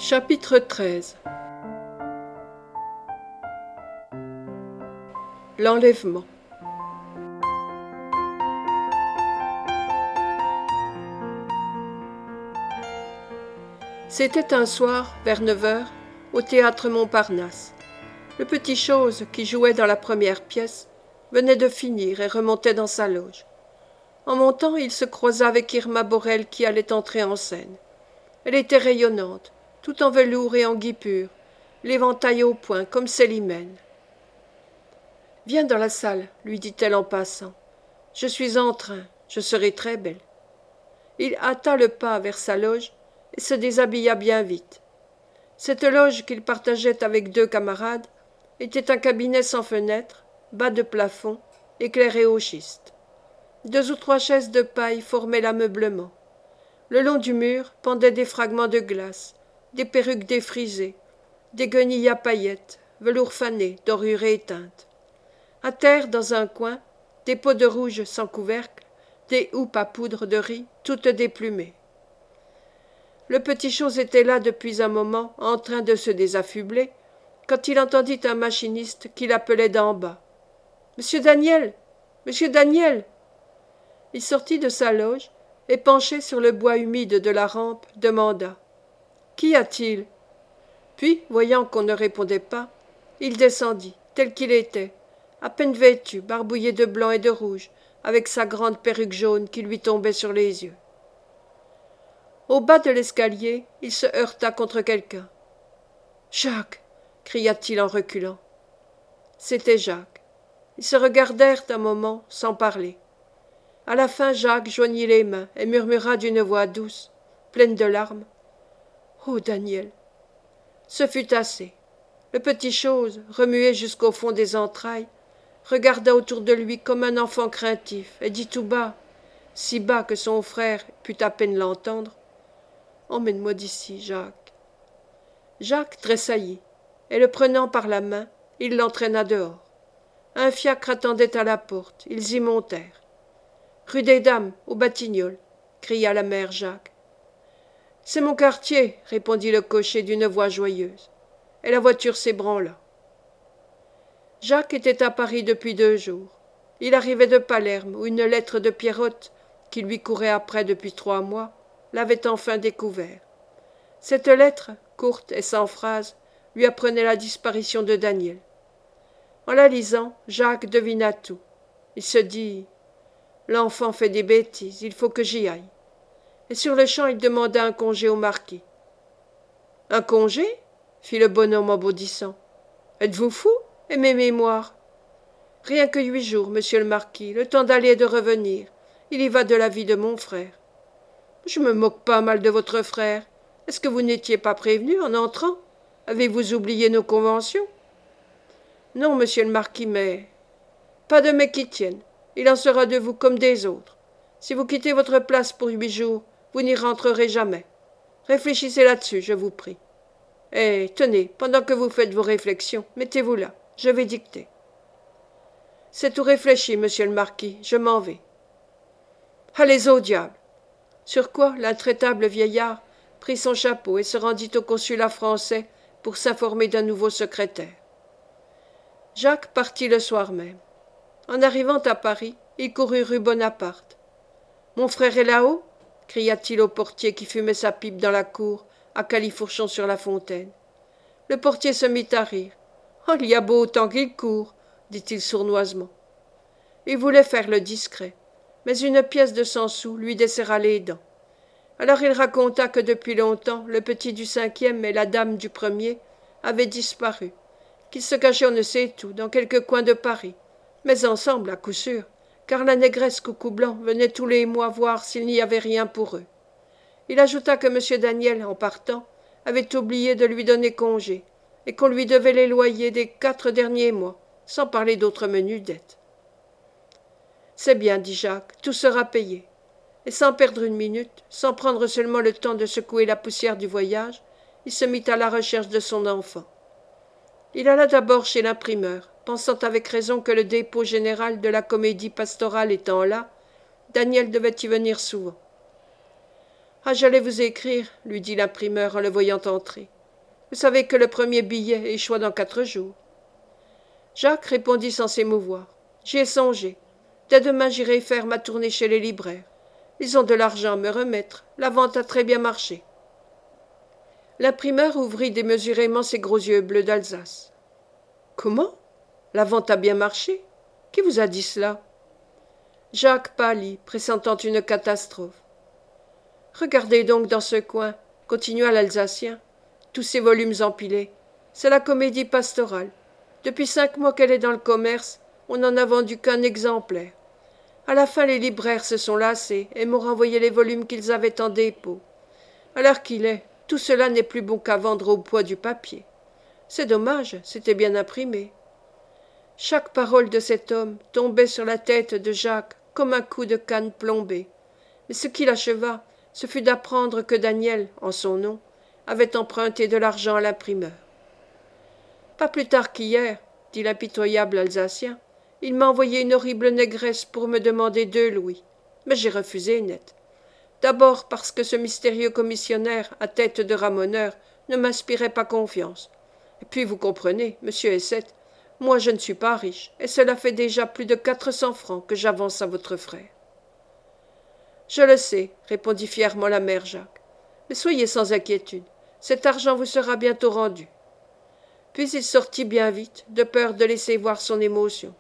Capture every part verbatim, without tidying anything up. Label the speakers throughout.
Speaker 1: Chapitre treize. L'enlèvement. C'était un soir, vers neuf heures, au théâtre Montparnasse. Le petit chose, qui jouait dans la première pièce, venait de finir et remontait dans sa loge. En montant, il se croisa avec Irma Borel qui allait entrer en scène. Elle était rayonnante, tout en velours et en guipure, l'éventail au poing comme Célimène. « Viens dans la salle, lui dit-elle en passant. Je suis en train, je serai très belle. » Il hâta le pas vers sa loge et se déshabilla bien vite. Cette loge qu'il partageait avec deux camarades était un cabinet sans fenêtre, bas de plafond, éclairé au schiste. Deux ou trois chaises de paille formaient l'ameublement. Le long du mur pendaient des fragments de glace, des perruques défrisées, des guenilles à paillettes, velours fané, dorure éteinte. À terre, dans un coin, des pots de rouge sans couvercle, des houppes à poudre de riz, toutes déplumées. Le petit chose était là depuis un moment, en train de se désaffubler, quand il entendit un machiniste qui l'appelait d'en bas. « Monsieur Daniel! Monsieur Daniel !» Il sortit de sa loge et, penché sur le bois humide de la rampe, demanda « Qu'y a-t-il » Puis, voyant qu'on ne répondait pas, il descendit, tel qu'il était, à peine vêtu, barbouillé de blanc et de rouge, avec sa grande perruque jaune qui lui tombait sur les yeux. Au bas de l'escalier, il se heurta contre quelqu'un. « Jacques !» cria-t-il en reculant. C'était Jacques. Ils se regardèrent un moment sans parler. À la fin, Jacques joignit les mains et murmura d'une voix douce, pleine de larmes. « Oh, Daniel !» Ce fut assez. Le petit chose, remué jusqu'au fond des entrailles, regarda autour de lui comme un enfant craintif et dit tout bas, si bas que son frère put à peine l'entendre. « Emmène-moi d'ici, Jacques. » Jacques tressaillit, et le prenant par la main, il l'entraîna dehors. Un fiacre attendait à la porte, ils y montèrent. « Rue des Dames, aux Batignolles » cria la mère Jacques. « C'est mon quartier, » répondit le cocher d'une voix joyeuse, et la voiture s'ébranla. Jacques était à Paris depuis deux jours. Il arrivait de Palerme, où une lettre de Pierrotte, qui lui courait après depuis trois mois, l'avait enfin découvert. Cette lettre, courte et sans phrase, lui apprenait la disparition de Daniel. En la lisant, Jacques devina tout. Il se dit « L'enfant fait des bêtises, il faut que j'y aille. » Et sur-le-champ, il demanda un congé au marquis. « Un congé ?» fit le bonhomme en bondissant. « Êtes-vous fou? Et mes mémoires ?»« Rien que huit jours, monsieur le marquis, le temps d'aller et de revenir. Il y va de la vie de mon frère. »« Je me moque pas mal de votre frère. Est-ce que vous n'étiez pas prévenu en entrant? Avez-vous oublié nos conventions ?»« Non, monsieur le marquis, mais... » »« Pas de mais qui tienne. Il en sera de vous comme des autres. Si vous quittez votre place pour huit jours, vous n'y rentrerez jamais. Réfléchissez là-dessus, je vous prie. Et tenez, pendant que vous faites vos réflexions, mettez-vous là, je vais dicter. C'est tout réfléchi, monsieur le marquis, je m'en vais. Allez au diable. Sur quoi l'intraitable vieillard prit son chapeau et se rendit au consulat français pour s'informer d'un nouveau secrétaire. Jacques partit le soir même. En arrivant à Paris, il courut rue Bonaparte. « Mon frère est là-haut » cria-t-il au portier qui fumait sa pipe dans la cour, à Califourchon-sur-la-Fontaine. Le portier se mit à rire. « Oh, il y a beau autant qu'il court » dit-il sournoisement. Il voulait faire le discret, mais une pièce de cent sous lui desserra les dents. Alors il raconta que depuis longtemps, le petit du cinquième et la dame du premier avaient disparu, qu'ils se cachaient on ne sait où, dans quelque coin de Paris, mais ensemble à coup sûr, car la négresse Coucou Blanc venait tous les mois voir s'il n'y avait rien pour eux. Il ajouta que M. Daniel, en partant, avait oublié de lui donner congé, et qu'on lui devait les loyers des quatre derniers mois, sans parler d'autres menues dettes. « C'est bien, dit Jacques, tout sera payé. » Et sans perdre une minute, sans prendre seulement le temps de secouer la poussière du voyage, il se mit à la recherche de son enfant. Il alla d'abord chez l'imprimeur, pensant avec raison que le dépôt général de la comédie pastorale étant là, Daniel devait y venir souvent. Ah, j'allais vous écrire, lui dit l'imprimeur en le voyant entrer. Vous savez que le premier billet échoit dans quatre jours. Jacques répondit sans s'émouvoir. J'y ai songé. Dès demain, j'irai faire ma tournée chez les libraires. Ils ont de l'argent à me remettre. La vente a très bien marché. L'imprimeur ouvrit démesurément ses gros yeux bleus d'Alsace. Comment? La vente a bien marché? Qui vous a dit cela? Jacques pâlit, pressentant une catastrophe. Regardez donc dans ce coin, continua l'Alsacien, tous ces volumes empilés. C'est la comédie pastorale. Depuis cinq mois qu'elle est dans le commerce, on n'en a vendu qu'un exemplaire. À la fin, les libraires se sont lassés et m'ont renvoyé les volumes qu'ils avaient en dépôt. À l'heure qu'il est, tout cela n'est plus bon qu'à vendre au poids du papier. C'est dommage, c'était bien imprimé. Chaque parole de cet homme tombait sur la tête de Jacques comme un coup de canne plombé. Mais ce qui l'acheva, ce fut d'apprendre que Daniel, en son nom, avait emprunté de l'argent à l'imprimeur. Pas plus tard qu'hier, dit l'impitoyable Alsacien, il m'a envoyé une horrible négresse pour me demander deux louis. Mais j'ai refusé net. D'abord parce que ce mystérieux commissionnaire à tête de ramoneur ne m'inspirait pas confiance. Et puis vous comprenez, monsieur Essette, moi je ne suis pas riche, et cela fait déjà plus de quatre cents francs que j'avance à votre frère. Je le sais, répondit fièrement la mère Jacques. Mais soyez sans inquiétude, cet argent vous sera bientôt rendu. Puis il sortit bien vite, de peur de laisser voir son émotion.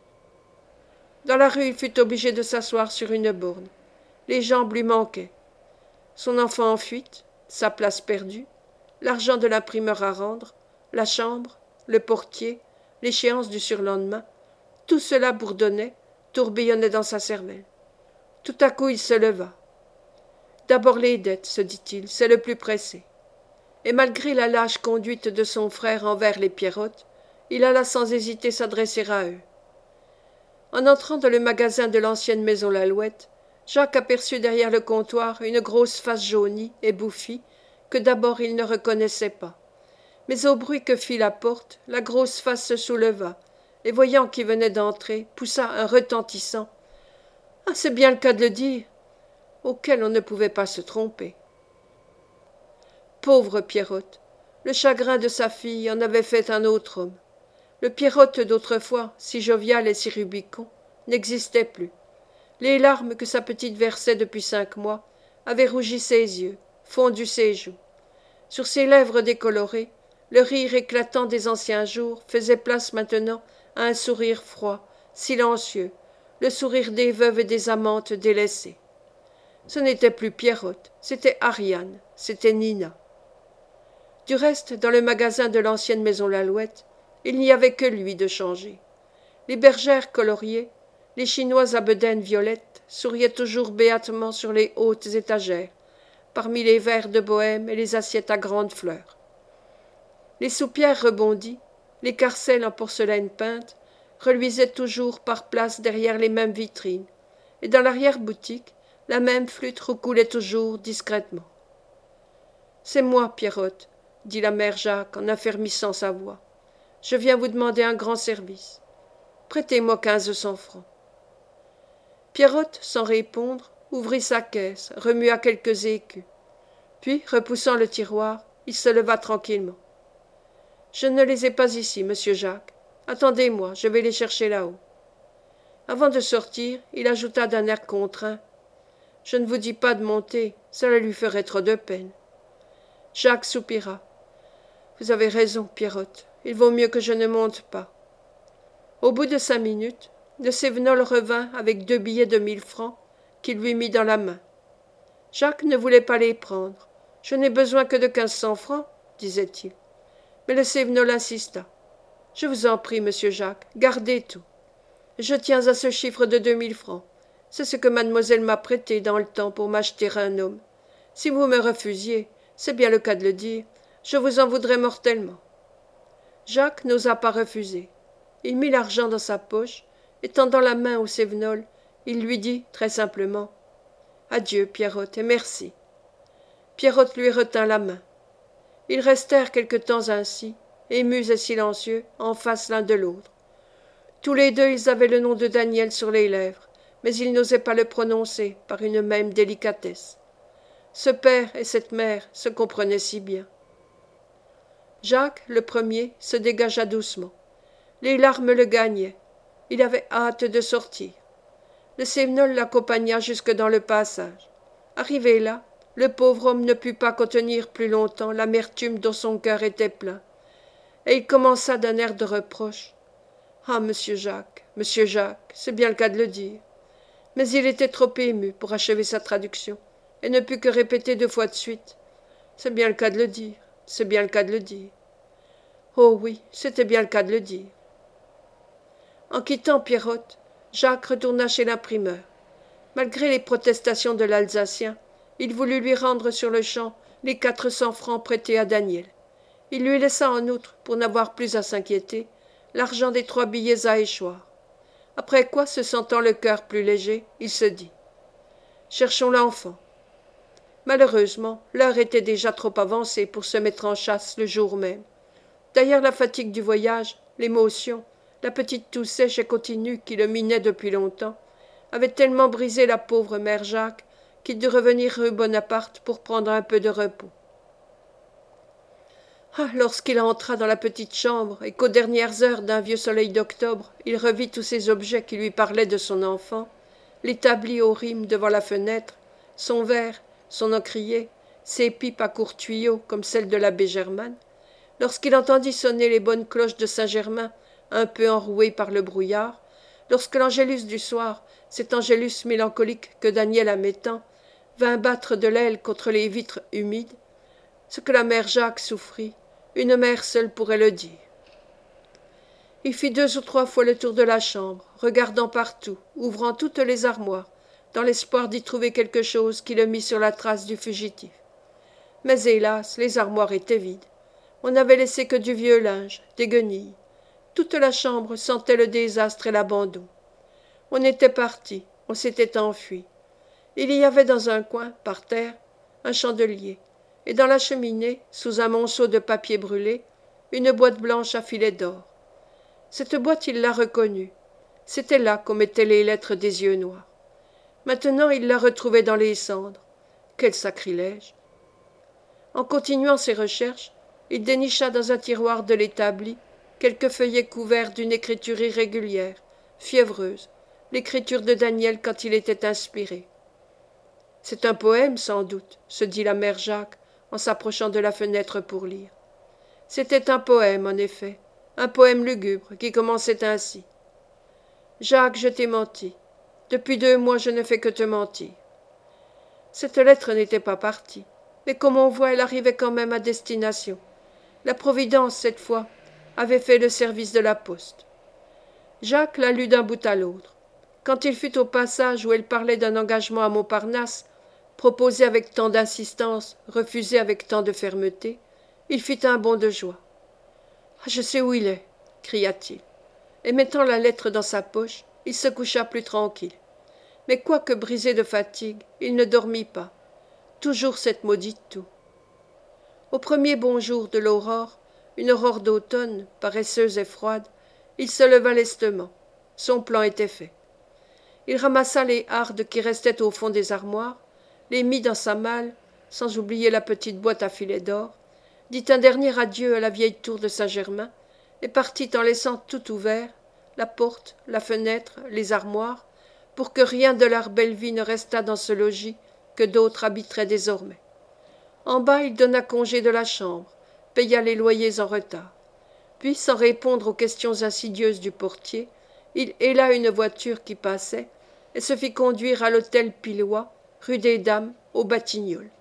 Speaker 1: Dans la rue, il fut obligé de s'asseoir sur une borne. Les jambes lui manquaient. Son enfant en fuite, sa place perdue, l'argent de l'imprimeur à rendre, la chambre, le portier, l'échéance du surlendemain, tout cela bourdonnait, tourbillonnait dans sa cervelle. Tout à coup il se leva. D'abord les dettes, se dit-il, c'est le plus pressé. Et malgré la lâche conduite de son frère envers les Pierrottes, il alla sans hésiter s'adresser à eux. En entrant dans le magasin de l'ancienne maison Lalouette, Jacques aperçut derrière le comptoir une grosse face jaunie et bouffie que d'abord il ne reconnaissait pas. Mais au bruit que fit la porte, la grosse face se souleva, et voyant qui venait d'entrer, poussa un retentissant « Ah, c'est bien le cas de le dire !» auquel on ne pouvait pas se tromper. Pauvre Pierrotte, le chagrin de sa fille en avait fait un autre homme. Le Pierrotte d'autrefois, si jovial et si rubicond, n'existait plus. Les larmes que sa petite versait depuis cinq mois avaient rougi ses yeux, fondu ses joues. Sur ses lèvres décolorées, le rire éclatant des anciens jours faisait place maintenant à un sourire froid, silencieux, le sourire des veuves et des amantes délaissées. Ce n'était plus Pierrotte, c'était Ariane, c'était Nina. Du reste, dans le magasin de l'ancienne maison Lalouette, il n'y avait que lui de changé. Les bergères coloriées, les chinoises à bedaines violettes souriaient toujours béatement sur les hautes étagères, parmi les verres de bohème et les assiettes à grandes fleurs. Les soupières rebondies, les carcelles en porcelaine peinte, reluisaient toujours par places derrière les mêmes vitrines, et dans l'arrière-boutique, la même flûte roucoulait toujours discrètement. « C'est moi, Pierrotte, » dit la mère Jacques en affermissant sa voix. « Je viens vous demander un grand service. Prêtez-moi quinze cents francs. » Pierrotte, sans répondre, ouvrit sa caisse, remua quelques écus. Puis, repoussant le tiroir, il se leva tranquillement. « Je ne les ai pas ici, monsieur Jacques. Attendez-moi, je vais les chercher là-haut. » Avant de sortir, il ajouta d'un air contraint. « Je ne vous dis pas de monter, cela lui ferait trop de peine. » Jacques soupira. « Vous avez raison, Pierrotte, il vaut mieux que je ne monte pas. » Au bout de cinq minutes, de Cévenol revint avec deux billets de mille francs qu'il lui mit dans la main. Jacques ne voulait pas les prendre. « Je n'ai besoin que de quinze cents francs, » disait-il. Mais le Cévenol insista. « Je vous en prie, monsieur Jacques, gardez tout. Je tiens à ce chiffre de deux mille francs. C'est ce que mademoiselle m'a prêté dans le temps pour m'acheter un homme. Si vous me refusiez, c'est bien le cas de le dire, je vous en voudrais mortellement. » Jacques n'osa pas refuser. Il mit l'argent dans sa poche, et tendant la main au Cévenol, il lui dit très simplement « Adieu, Pierrotte, et merci. » Pierrotte lui retint la main. Ils restèrent quelque temps ainsi, émus et silencieux, en face l'un de l'autre. Tous les deux ils avaient le nom de Daniel sur les lèvres, mais ils n'osaient pas le prononcer par une même délicatesse. Ce père et cette mère se comprenaient si bien. Jacques, le premier, se dégagea doucement. Les larmes le gagnaient. Il avait hâte de sortir. Le Cévenol l'accompagna jusque dans le passage. Arrivé là, le pauvre homme ne put pas contenir plus longtemps l'amertume dont son cœur était plein, et il commença d'un air de reproche. « Ah, monsieur Jacques, monsieur Jacques, c'est bien le cas de le dire. » Mais il était trop ému pour achever sa traduction, et ne put que répéter deux fois de suite. « C'est bien le cas de le dire, c'est bien le cas de le dire. » Oh oui, c'était bien le cas de le dire. En quittant Pierrotte, Jacques retourna chez l'imprimeur. Malgré les protestations de l'Alsacien, il voulut lui rendre sur le champ les quatre cents francs prêtés à Daniel. Il lui laissa en outre, pour n'avoir plus à s'inquiéter, l'argent des trois billets à échoir. Après quoi, se sentant le cœur plus léger, il se dit « Cherchons l'enfant. » Malheureusement, l'heure était déjà trop avancée pour se mettre en chasse le jour même. D'ailleurs, la fatigue du voyage, l'émotion, la petite toux sèche et continue qui le minait depuis longtemps, avaient tellement brisé la pauvre mère Jacques qu'il dut revenir rue Bonaparte pour prendre un peu de repos. Ah, lorsqu'il entra dans la petite chambre et qu'aux dernières heures d'un vieux soleil d'octobre, il revit tous ces objets qui lui parlaient de son enfant, l'établi au rime devant la fenêtre, son verre, son encrier, ses pipes à courts tuyaux comme celles de l'abbé Germain, lorsqu'il entendit sonner les bonnes cloches de Saint-Germain, un peu enrouées par le brouillard, lorsque l'angélus du soir, cet angélus mélancolique que Daniel aimait tant, vint battre de l'aile contre les vitres humides, ce que la mère Jacques souffrit, une mère seule pourrait le dire. Il fit deux ou trois fois le tour de la chambre, regardant partout, ouvrant toutes les armoires, dans l'espoir d'y trouver quelque chose qui le mît sur la trace du fugitif. Mais hélas, les armoires étaient vides. On n'avait laissé que du vieux linge, des guenilles. Toute la chambre sentait le désastre et l'abandon. On était parti, on s'était enfui. Il y avait dans un coin, par terre, un chandelier, et dans la cheminée, sous un monceau de papier brûlé, une boîte blanche à filets d'or. Cette boîte, il la reconnut. C'était là qu'on mettait les lettres des yeux noirs. Maintenant, il la retrouvait dans les cendres. Quel sacrilège! En continuant ses recherches, il dénicha dans un tiroir de l'établi quelques feuillets couverts d'une écriture irrégulière, fiévreuse, l'écriture de Daniel quand il était inspiré. « C'est un poème, sans doute, » se dit la mère Jacques en s'approchant de la fenêtre pour lire. C'était un poème, en effet, un poème lugubre qui commençait ainsi. « Jacques, je t'ai menti. Depuis deux mois, je ne fais que te mentir. » Cette lettre n'était pas partie, mais comme on voit, elle arrivait quand même à destination. La Providence, cette fois, avait fait le service de la poste. Jacques la lut d'un bout à l'autre. Quand il fut au passage où elle parlait d'un engagement à Montparnasse, proposé avec tant d'insistance, refusé avec tant de fermeté, il fit un bond de joie. « Je sais où il est, » cria-t-il. Et mettant la lettre dans sa poche, il se coucha plus tranquille. Mais quoique brisé de fatigue, il ne dormit pas. Toujours cette maudite toux. Au premier bonjour de l'aurore, une aurore d'automne, paresseuse et froide, il se leva lestement. Son plan était fait. Il ramassa les hardes qui restaient au fond des armoires, les mit dans sa malle, sans oublier la petite boîte à filets d'or, dit un dernier adieu à la vieille tour de Saint-Germain, et partit en laissant tout ouvert, la porte, la fenêtre, les armoires, pour que rien de leur belle vie ne restât dans ce logis que d'autres habiteraient désormais. En bas, il donna congé de la chambre, paya les loyers en retard. Puis, sans répondre aux questions insidieuses du portier, il héla une voiture qui passait et se fit conduire à l'hôtel Pillois, rue des Dames, aux Batignolles.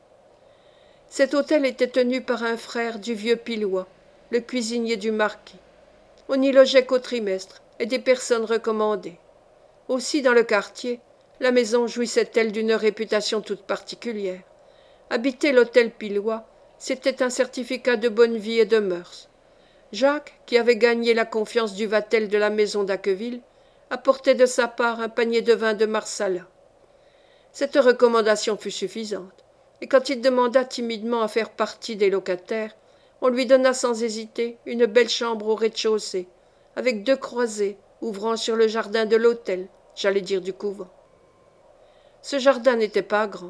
Speaker 1: Cet hôtel était tenu par un frère du vieux Pillois, le cuisinier du marquis. On n'y logeait qu'au trimestre et des personnes recommandées. Aussi, dans le quartier, la maison jouissait-elle d'une réputation toute particulière. Habiter l'hôtel Pillois, c'était un certificat de bonne vie et de mœurs. Jacques, qui avait gagné la confiance du vatel de la maison d'Acqueville, apportait de sa part un panier de vin de Marsala. Cette recommandation fut suffisante, et quand il demanda timidement à faire partie des locataires, on lui donna sans hésiter une belle chambre au rez-de-chaussée, avec deux croisées ouvrant sur le jardin de l'hôtel, j'allais dire du couvent. Ce jardin n'était pas grand,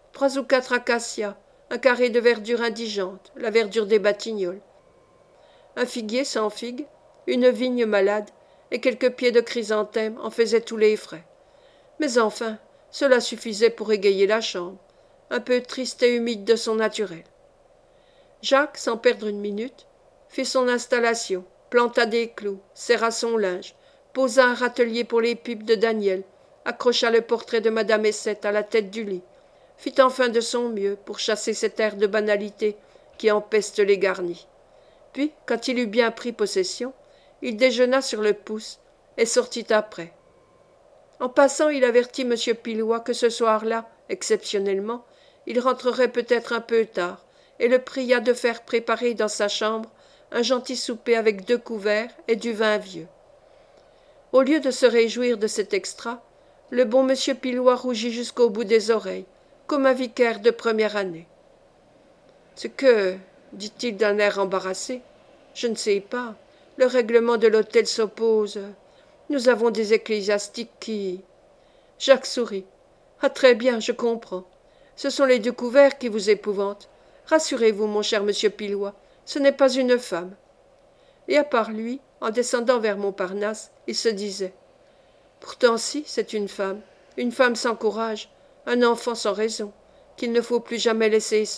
Speaker 1: trois ou quatre acacias, un carré de verdure indigente, la verdure des batignolles, un figuier sans figues, une vigne malade, et quelques pieds de chrysanthème en faisaient tous les frais. Mais enfin, cela suffisait pour égayer la chambre, un peu triste et humide de son naturel. Jacques, sans perdre une minute, fit son installation, planta des clous, serra son linge, posa un râtelier pour les pipes de Daniel, accrocha le portrait de madame Essette à la tête du lit, fit enfin de son mieux pour chasser cet air de banalité qui empeste les garnis. Puis, quand il eut bien pris possession, il déjeuna sur le pouce et sortit après. En passant, il avertit M. Pilois que ce soir-là, exceptionnellement, il rentrerait peut-être un peu tard, et le pria de faire préparer dans sa chambre un gentil souper avec deux couverts et du vin vieux. Au lieu de se réjouir de cet extra, le bon M. Pilois rougit jusqu'au bout des oreilles, comme un vicaire de première année. « Ce que, dit-il d'un air embarrassé, je ne sais pas, le règlement de l'hôtel s'oppose. Nous avons des ecclésiastiques qui… » Jacques sourit. « Ah, très bien, je comprends. Ce sont les deux couverts qui vous épouvantent. Rassurez-vous, mon cher monsieur Pilois, ce n'est pas une femme. » Et à part lui, en descendant vers Montparnasse, il se disait « Pourtant si, c'est une femme, une femme sans courage, un enfant sans raison, qu'il ne faut plus jamais laisser seul. »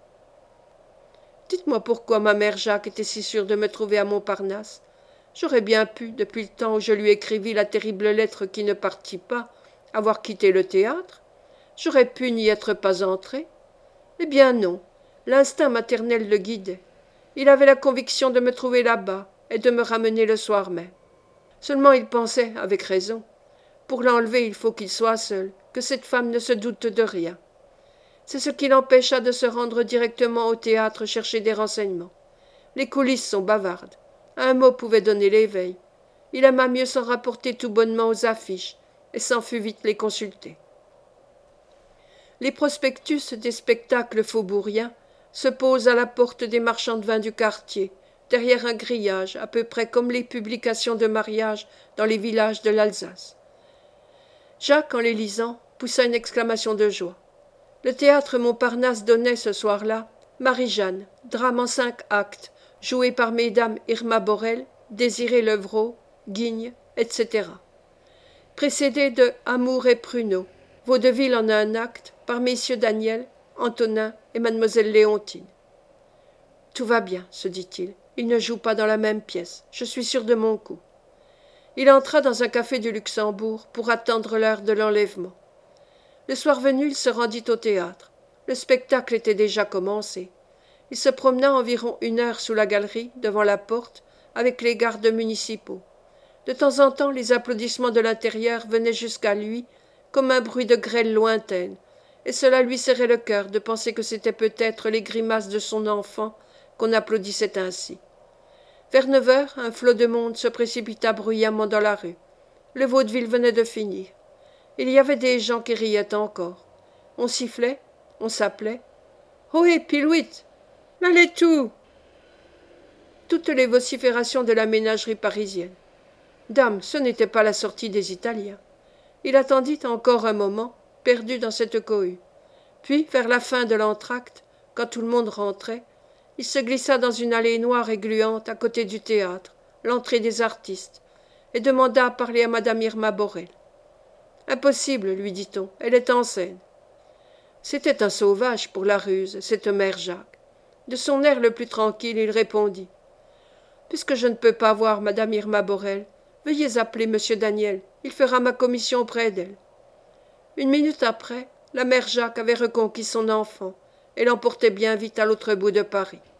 Speaker 1: Dites-moi pourquoi ma mère Jacques était si sûre de me trouver à Montparnasse. J'aurais bien pu, depuis le temps où je lui écrivis la terrible lettre qui ne partit pas, avoir quitté le théâtre. J'aurais pu n'y être pas entré. Eh bien non, l'instinct maternel le guidait. Il avait la conviction de me trouver là-bas et de me ramener le soir même. Seulement il pensait, avec raison, pour l'enlever il faut qu'il soit seul, que cette femme ne se doute de rien. C'est ce qui l'empêcha de se rendre directement au théâtre chercher des renseignements. Les coulisses sont bavardes. Un mot pouvait donner l'éveil. Il aima mieux s'en rapporter tout bonnement aux affiches et s'en fut vite les consulter. Les prospectus des spectacles faubouriens se posent à la porte des marchands de vin du quartier, derrière un grillage, à peu près comme les publications de mariage dans les villages de l'Alsace. Jacques, en les lisant, poussa une exclamation de joie. Le théâtre Montparnasse donnait ce soir-là Marie-Jeanne, drame en cinq actes, joué par mesdames Irma Borel, Désirée Levrault, Guigne, et cetera. Précédé de Amour et Pruneau, vaudeville en un acte, par messieurs Daniel, Antonin et mademoiselle Léontine. Tout va bien, se dit-il, ils ne jouent pas dans la même pièce, je suis sûr de mon coup. Il entra dans un café du Luxembourg pour attendre l'heure de l'enlèvement. Le soir venu, il se rendit au théâtre. Le spectacle était déjà commencé. Il se promena environ une heure sous la galerie, devant la porte, avec les gardes municipaux. De temps en temps, les applaudissements de l'intérieur venaient jusqu'à lui, comme un bruit de grêle lointaine, et cela lui serrait le cœur de penser que c'étaient peut-être les grimaces de son enfant qu'on applaudissait ainsi. Vers neuf heures, un flot de monde se précipita bruyamment dans la rue. Le vaudeville venait de finir. Il y avait des gens qui riaient encore. On sifflait, on s'appelait. « Ohé, Pilouit ! L'allez tout !» Toutes les vociférations de la ménagerie parisienne. Dame, ce n'était pas la sortie des Italiens. Il attendit encore un moment, perdu dans cette cohue. Puis, vers la fin de l'entr'acte, quand tout le monde rentrait, il se glissa dans une allée noire et gluante à côté du théâtre, l'entrée des artistes, et demanda à parler à madame Irma Borel. « Impossible, lui dit-on, elle est en scène. » C'était un sauvage pour la ruse, cette mère Jacques. De son air le plus tranquille, il répondit. « Puisque je ne peux pas voir madame Irma Borel, veuillez appeler monsieur Daniel, il fera ma commission auprès d'elle. » Une minute après, la mère Jacques avait reconquis son enfant et l'emportait bien vite à l'autre bout de Paris.